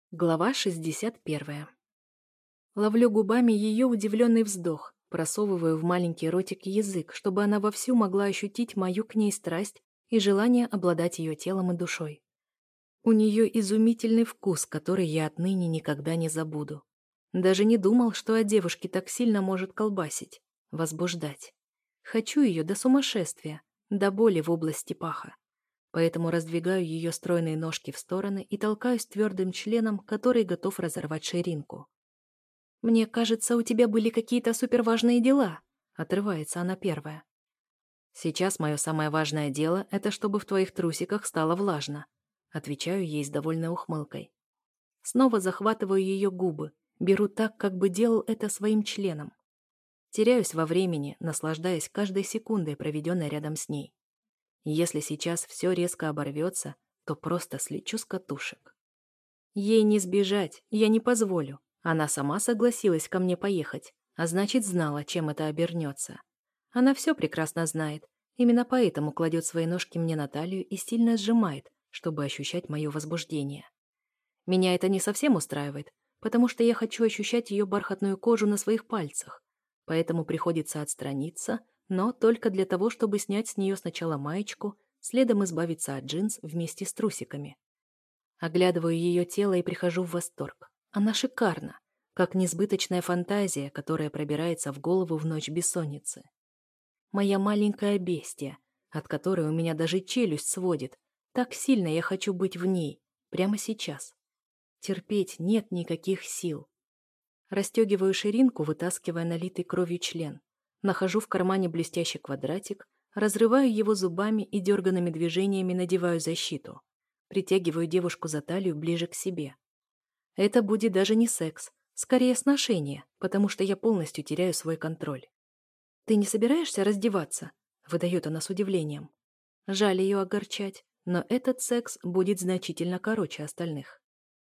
Глава 61. Ловлю губами ее удивленный вздох, просовываю в маленький ротик язык, чтобы она вовсю могла ощутить мою к ней страсть и желание обладать ее телом и душой. У нее изумительный вкус, который я отныне никогда не забуду. Даже не думал, что от девушки так сильно может колбасить, возбуждать. Хочу ее до сумасшествия, до боли в области паха. Поэтому раздвигаю ее стройные ножки в стороны и толкаюсь твердым членом, который готов разорвать ширинку. «Мне кажется, у тебя были какие-то суперважные дела», — отрывается она первая. «Сейчас мое самое важное дело — это чтобы в твоих трусиках стало влажно», — отвечаю ей с довольной ухмылкой. Снова захватываю ее губы, беру так, как бы делал это своим членом. Теряюсь во времени, наслаждаясь каждой секундой, проведенной рядом с ней. Если сейчас все резко оборвется, то просто слечу с катушек. Ей не сбежать, я не позволю. Она сама согласилась ко мне поехать, а значит, знала, чем это обернется. Она все прекрасно знает, именно поэтому кладет свои ножки мне на талию и сильно сжимает, чтобы ощущать мое возбуждение. Меня это не совсем устраивает, потому что я хочу ощущать ее бархатную кожу на своих пальцах, поэтому приходится отстраниться, но только для того, чтобы снять с нее сначала маечку, следом избавиться от джинс вместе с трусиками. Оглядываю ее тело и прихожу в восторг. Она шикарна, как несбыточная фантазия, которая пробирается в голову в ночь бессонницы. Моя маленькая бестия, от которой у меня даже челюсть сводит. Так сильно я хочу быть в ней, прямо сейчас. Терпеть нет никаких сил. Расстегиваю ширинку, вытаскивая налитый кровью член. Нахожу в кармане блестящий квадратик, разрываю его зубами и дерганными движениями надеваю защиту. Притягиваю девушку за талию ближе к себе. Это будет даже не секс, скорее сношение, потому что я полностью теряю свой контроль. «Ты не собираешься раздеваться?» — выдает она с удивлением. Жаль ее огорчать, но этот секс будет значительно короче остальных.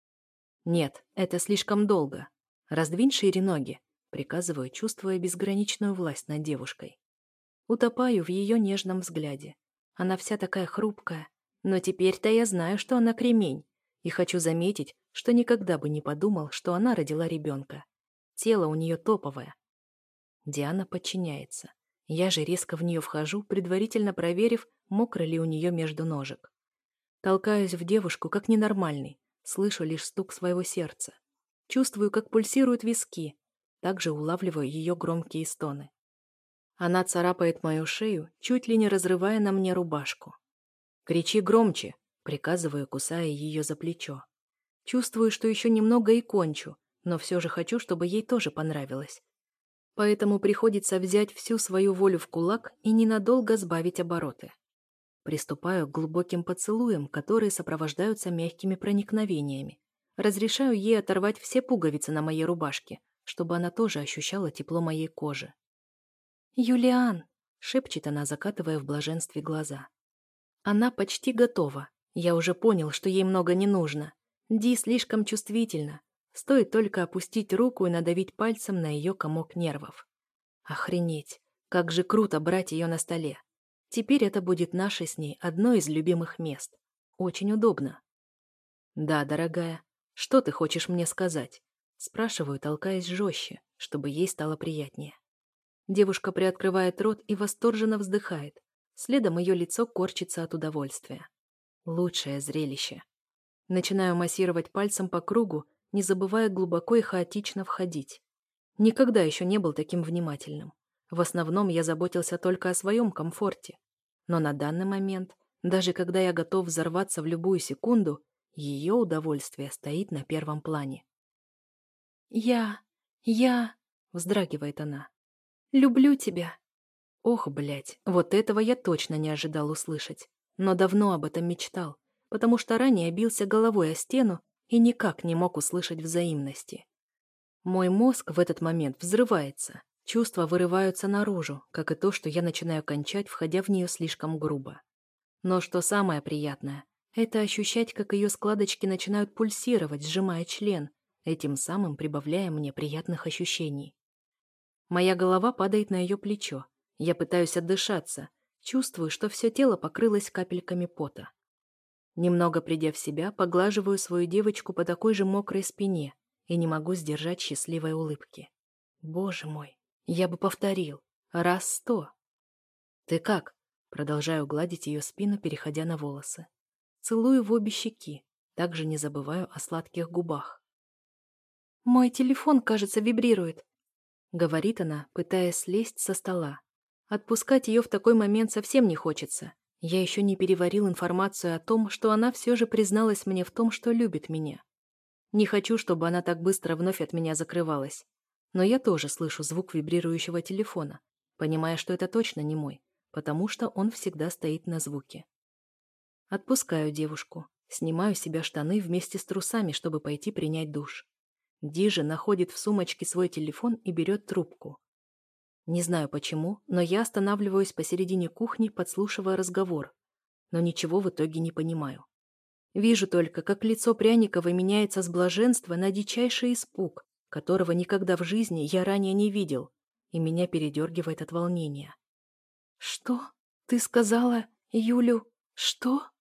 «Нет, это слишком долго. Раздвинь шире ноги», — приказываю, чувствуя безграничную власть над девушкой. Утопаю в ее нежном взгляде. Она вся такая хрупкая, но теперь-то я знаю, что она кремень, и хочу заметить, что никогда бы не подумал, что она родила ребенка. Тело у нее топовое. Диана подчиняется. Я же резко в нее вхожу, предварительно проверив, мокро ли у нее между ножек. Толкаюсь в девушку, как ненормальный, слышу лишь стук своего сердца. Чувствую, как пульсируют виски, также улавливаю ее громкие стоны. Она царапает мою шею, чуть ли не разрывая на мне рубашку. «Кричи громче!» — приказываю, кусая ее за плечо. Чувствую, что еще немного и кончу, но все же хочу, чтобы ей тоже понравилось. Поэтому приходится взять всю свою волю в кулак и ненадолго сбавить обороты. Приступаю к глубоким поцелуям, которые сопровождаются мягкими проникновениями. Разрешаю ей оторвать все пуговицы на моей рубашке, чтобы она тоже ощущала тепло моей кожи. «Юлиан!» — шепчет она, закатывая в блаженстве глаза. Она почти готова. Я уже понял, что ей много не нужно. Ди слишком чувствительна. Стоит только опустить руку и надавить пальцем на ее комок нервов. Охренеть, как же круто брать ее на столе. Теперь это будет наше с ней одно из любимых мест. Очень удобно. «Да, дорогая, что ты хочешь мне сказать?» Спрашиваю, толкаясь жестче, чтобы ей стало приятнее. Девушка приоткрывает рот и восторженно вздыхает. Следом ее лицо корчится от удовольствия. Лучшее зрелище. Начинаю массировать пальцем по кругу, не забывая глубоко и хаотично входить. Никогда еще не был таким внимательным. В основном я заботился только о своем комфорте. Но на данный момент, даже когда я готов взорваться в любую секунду, ее удовольствие стоит на первом плане. Я... — вздрагивает она. «Люблю тебя». Ох, блядь, вот этого я точно не ожидал услышать. Но давно об этом мечтал, потому что ранее бился головой о стену и никак не мог услышать взаимности. Мой мозг в этот момент взрывается, чувства вырываются наружу, как и то, что я начинаю кончать, входя в нее слишком грубо. Но что самое приятное, это ощущать, как ее складочки начинают пульсировать, сжимая член, этим самым прибавляя мне приятных ощущений. Моя голова падает на ее плечо. Я пытаюсь отдышаться, чувствую, что все тело покрылось капельками пота. Немного придя в себя, поглаживаю свою девочку по такой же мокрой спине и не могу сдержать счастливой улыбки. Боже мой, я бы повторил. Раз 100. «Ты как?» Продолжаю гладить ее спину, переходя на волосы. Целую в обе щеки, также не забываю о сладких губах. «Мой телефон, кажется, вибрирует», — говорит она, пытаясь слезть со стола. Отпускать ее в такой момент совсем не хочется. Я еще не переварил информацию о том, что она все же призналась мне в том, что любит меня. Не хочу, чтобы она так быстро вновь от меня закрывалась. Но я тоже слышу звук вибрирующего телефона, понимая, что это точно не мой, потому что он всегда стоит на звуке. Отпускаю девушку, снимаю с себя штаны вместе с трусами, чтобы пойти принять душ. Дижи находит в сумочке свой телефон и берет трубку. Не знаю почему, но я останавливаюсь посередине кухни, подслушивая разговор, но ничего в итоге не понимаю. Вижу только, как лицо Пряниковой меняется с блаженства на дичайший испуг, которого никогда в жизни я ранее не видел, и меня передергивает от волнения. «Что? Ты сказала, Юлю, что?»